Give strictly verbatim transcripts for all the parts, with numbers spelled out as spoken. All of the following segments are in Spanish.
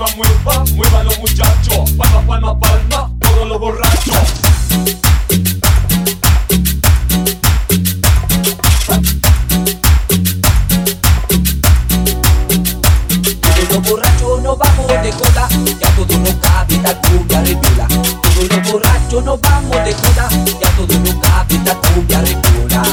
mueva, mueva, mueva los muchachos. Palma, palma, palma, todos los borrachos. Todos los borrachos nos vamos de joda, ya todo no cabe, esta cumbia regula. Todos los borrachos nos vamos de joda, ya todo no cabe, esta cumbia regula.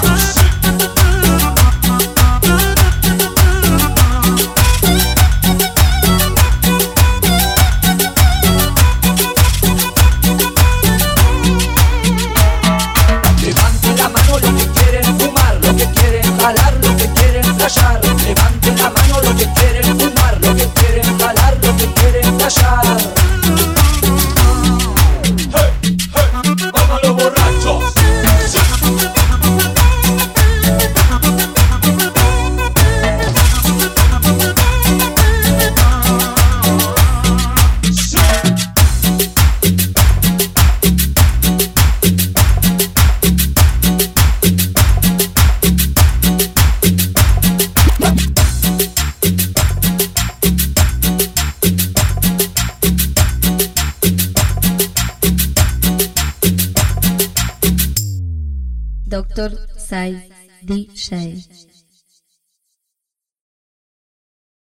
Levanten la mano los que quieren fumar, los que quieren jalar, los que quieren flashear. Levanten la mano los que quieren fumar, los que quieren jalar, los que quieren flashear. Hey, hey, vamos los borrachos. Sí. Sí. Doctor Sai D J.